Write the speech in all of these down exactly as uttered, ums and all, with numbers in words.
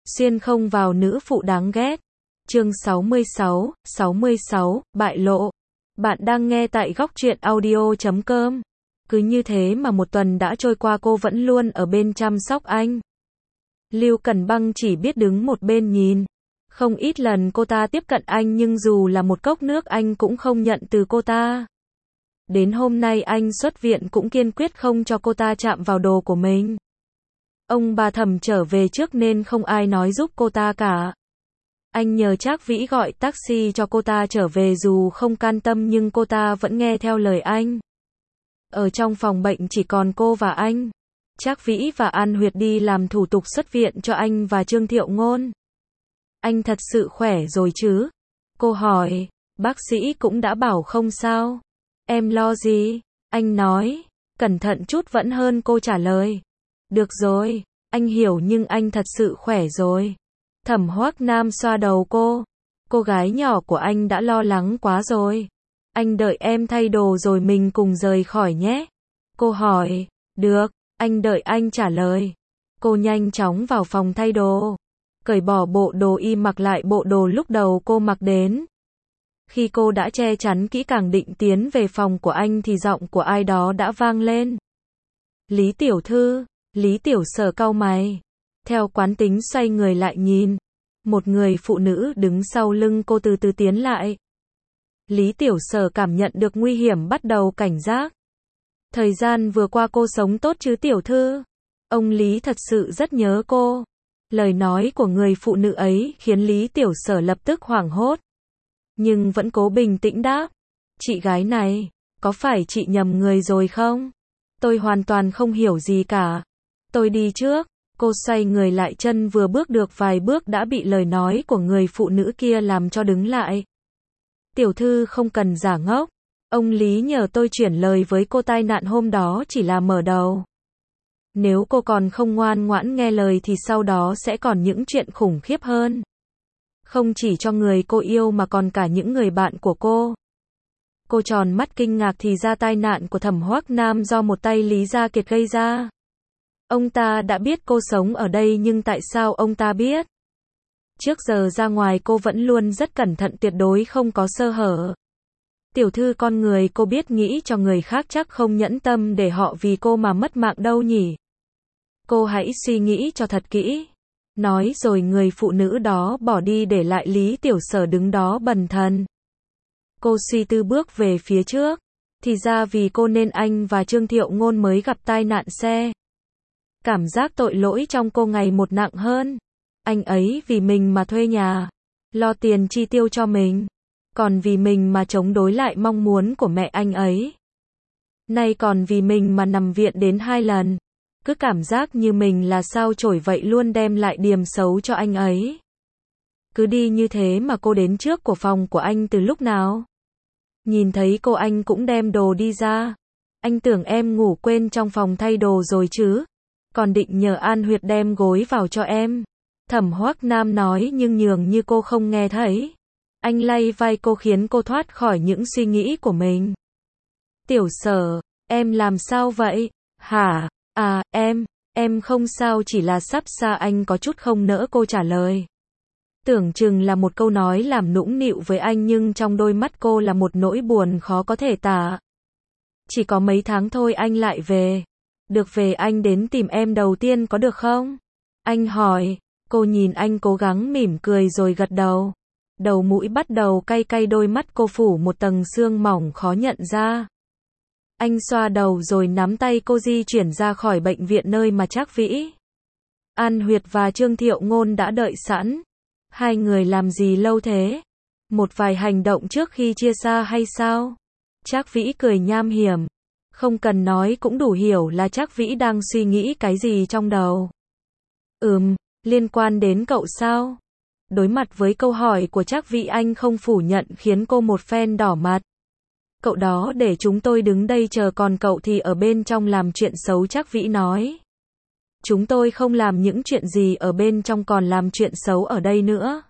Xuyên không vào nữ phụ đáng ghét. Chương sáu mươi sáu, sáu mươi sáu, bại lộ. Bạn đang nghe tại góc truyện audio chấm com. Cứ như thế mà một tuần đã trôi qua, cô vẫn luôn ở bên chăm sóc anh. Lưu Cần Băng chỉ biết đứng một bên nhìn. Không ít lần cô ta tiếp cận anh nhưng dù là một cốc nước anh cũng không nhận từ cô ta. Đến hôm nay anh xuất viện cũng kiên quyết không cho cô ta chạm vào đồ của mình. Ông bà Thẩm trở về trước nên không ai nói giúp cô ta cả. Anh nhờ Trác Vĩ gọi taxi cho cô ta trở về, dù không can tâm nhưng cô ta vẫn nghe theo lời anh. Ở trong phòng bệnh chỉ còn cô và anh. Trác Vĩ và An Huyệt đi làm thủ tục xuất viện cho anh và Trương Thiệu Ngôn. Anh thật sự khỏe rồi chứ? Cô hỏi. Bác sĩ cũng đã bảo không sao. Em lo gì? Anh nói. Cẩn thận chút vẫn hơn, cô trả lời. Được rồi, anh hiểu nhưng anh thật sự khỏe rồi. Thẩm Hoắc Nam xoa đầu cô. Cô gái nhỏ của anh đã lo lắng quá rồi. Anh đợi em thay đồ rồi mình cùng rời khỏi nhé. Cô hỏi. Được, anh đợi anh trả lời. Cô nhanh chóng vào phòng thay đồ. Cởi bỏ bộ đồ y mặc lại bộ đồ lúc đầu cô mặc đến. Khi cô đã che chắn kỹ càng định tiến về phòng của anh thì giọng của ai đó đã vang lên. Lý tiểu thư. Lý Tiểu Sở cau mày. Theo quán tính xoay người lại nhìn. Một người phụ nữ đứng sau lưng cô từ từ tiến lại. Lý Tiểu Sở cảm nhận được nguy hiểm, bắt đầu cảnh giác. Thời gian vừa qua cô sống tốt chứ tiểu thư? Ông Lý thật sự rất nhớ cô. Lời nói của người phụ nữ ấy khiến Lý Tiểu Sở lập tức hoảng hốt. Nhưng vẫn cố bình tĩnh đáp. Chị gái này, có phải chị nhầm người rồi không? Tôi hoàn toàn không hiểu gì cả. Tôi đi trước. Cô xoay người lại, chân vừa bước được vài bước đã bị lời nói của người phụ nữ kia làm cho đứng lại. Tiểu thư không cần giả ngốc. Ông Lý nhờ tôi chuyển lời với cô, tai nạn hôm đó chỉ là mở đầu. Nếu cô còn không ngoan ngoãn nghe lời thì sau đó sẽ còn những chuyện khủng khiếp hơn. Không chỉ cho người cô yêu mà còn cả những người bạn của cô. Cô tròn mắt kinh ngạc, thì ra tai nạn của Thẩm Hoắc Nam do một tay Lý Gia Kiệt gây ra. Ông ta đã biết cô sống ở đây nhưng tại sao ông ta biết? Trước giờ ra ngoài cô vẫn luôn rất cẩn thận, tuyệt đối không có sơ hở. Tiểu thư, con người cô biết nghĩ cho người khác chắc không nhẫn tâm để họ vì cô mà mất mạng đâu nhỉ? Cô hãy suy nghĩ cho thật kỹ. Nói rồi người phụ nữ đó bỏ đi để lại Lý Tiểu Sở đứng đó bần thần. Cô suy tư bước về phía trước. Thì ra vì cô nên anh và Trương Thiệu Ngôn mới gặp tai nạn xe. Cảm giác tội lỗi trong cô ngày một nặng hơn. Anh ấy vì mình mà thuê nhà, lo tiền chi tiêu cho mình, còn vì mình mà chống đối lại mong muốn của mẹ anh ấy. Nay còn vì mình mà nằm viện đến hai lần. Cứ cảm giác như mình là sao chổi vậy, luôn đem lại điểm xấu cho anh ấy. Cứ đi như thế mà cô đến trước của phòng của anh từ lúc nào? Nhìn thấy cô anh cũng đem đồ đi ra. Anh tưởng em ngủ quên trong phòng thay đồ rồi chứ? Còn định nhờ An Huyệt đem gối vào cho em. Thẩm Hoắc Nam nói nhưng nhường như cô không nghe thấy. Anh lay vai cô khiến cô thoát khỏi những suy nghĩ của mình. Tiểu Sở, em làm sao vậy? Hả? À, em, em không sao, chỉ là sắp xa. Anh có chút không nỡ cô trả lời. Tưởng chừng là một câu nói làm nũng nịu với anh nhưng trong đôi mắt cô là một nỗi buồn khó có thể tả. Chỉ có mấy tháng thôi anh lại về. Được về anh đến tìm em đầu tiên có được không? Anh hỏi. Cô nhìn anh cố gắng mỉm cười rồi gật đầu. Đầu mũi bắt đầu cay cay, đôi mắt cô phủ một tầng sương mỏng khó nhận ra. Anh xoa đầu rồi nắm tay cô di chuyển ra khỏi bệnh viện, nơi mà Trác Vĩ, An Huyệt và Trương Thiệu Ngôn đã đợi sẵn. Hai người làm gì lâu thế? Một vài hành động trước khi chia xa hay sao? Trác Vĩ cười nham hiểm. Không cần nói cũng đủ hiểu là Trác Vĩ đang suy nghĩ cái gì trong đầu. Ừm, liên quan đến cậu sao? Đối mặt với câu hỏi của Trác Vĩ, anh không phủ nhận khiến cô một phen đỏ mặt. Cậu đó để chúng tôi đứng đây chờ, còn cậu thì ở bên trong làm chuyện xấu. Trác Vĩ nói. Chúng tôi không làm những chuyện gì ở bên trong, còn làm chuyện xấu ở đây nữa.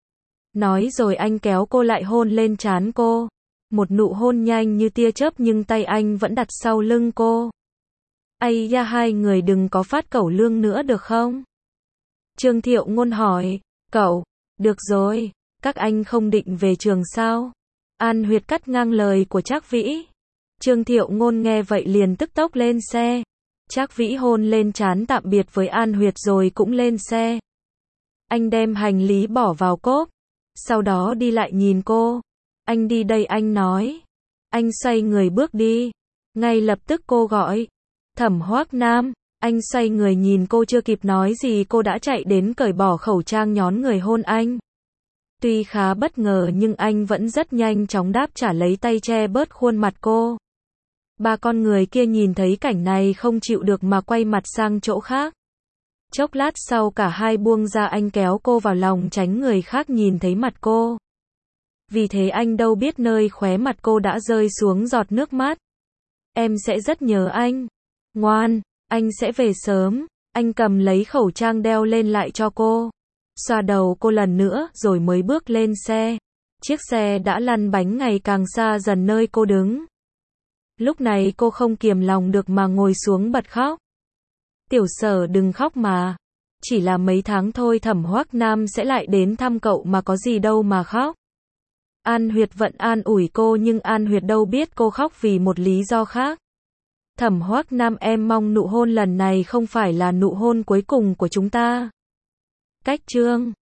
Nói rồi anh kéo cô lại, hôn lên trán cô. Một nụ hôn nhanh như tia chớp nhưng tay anh vẫn đặt sau lưng cô. Ây da, hai người đừng có phát cẩu lương nữa được không? Trương Thiệu Ngôn hỏi, cậu, được rồi, các anh không định về trường sao? An Huyệt cắt ngang lời của Trác Vĩ. Trương Thiệu Ngôn nghe vậy liền tức tốc lên xe. Trác Vĩ hôn lên trán tạm biệt với An Huyệt rồi cũng lên xe. Anh đem hành lý bỏ vào cốp, sau đó đi lại nhìn cô. Anh đi đây, anh nói. Anh xoay người bước đi. Ngay lập tức cô gọi, Thẩm Hoác Nam. Anh xoay người nhìn cô, chưa kịp nói gì cô đã chạy đến cởi bỏ khẩu trang nhón người hôn anh. Tuy khá bất ngờ nhưng anh vẫn rất nhanh chóng đáp trả, lấy tay che bớt khuôn mặt cô. Ba con người kia nhìn thấy cảnh này không chịu được mà quay mặt sang chỗ khác. Chốc lát sau cả hai buông ra, anh kéo cô vào lòng tránh người khác nhìn thấy mặt cô. Vì thế anh đâu biết nơi khóe mặt cô đã rơi xuống giọt nước mắt. Em sẽ rất nhớ anh. Ngoan, anh sẽ về sớm. Anh cầm lấy khẩu trang đeo lên lại cho cô. Xoa đầu cô lần nữa rồi mới bước lên xe. Chiếc xe đã lăn bánh ngày càng xa dần nơi cô đứng. Lúc này cô không kiềm lòng được mà ngồi xuống bật khóc. Tiểu Sở đừng khóc mà. Chỉ là mấy tháng thôi Thẩm Hoác Nam sẽ lại đến thăm cậu mà, có gì đâu mà khóc. An Huyệt vẫn an ủi cô nhưng An Huyệt đâu biết cô khóc vì một lý do khác. Thẩm Hoác Nam, em mong nụ hôn lần này không phải là nụ hôn cuối cùng của chúng ta. Cách chương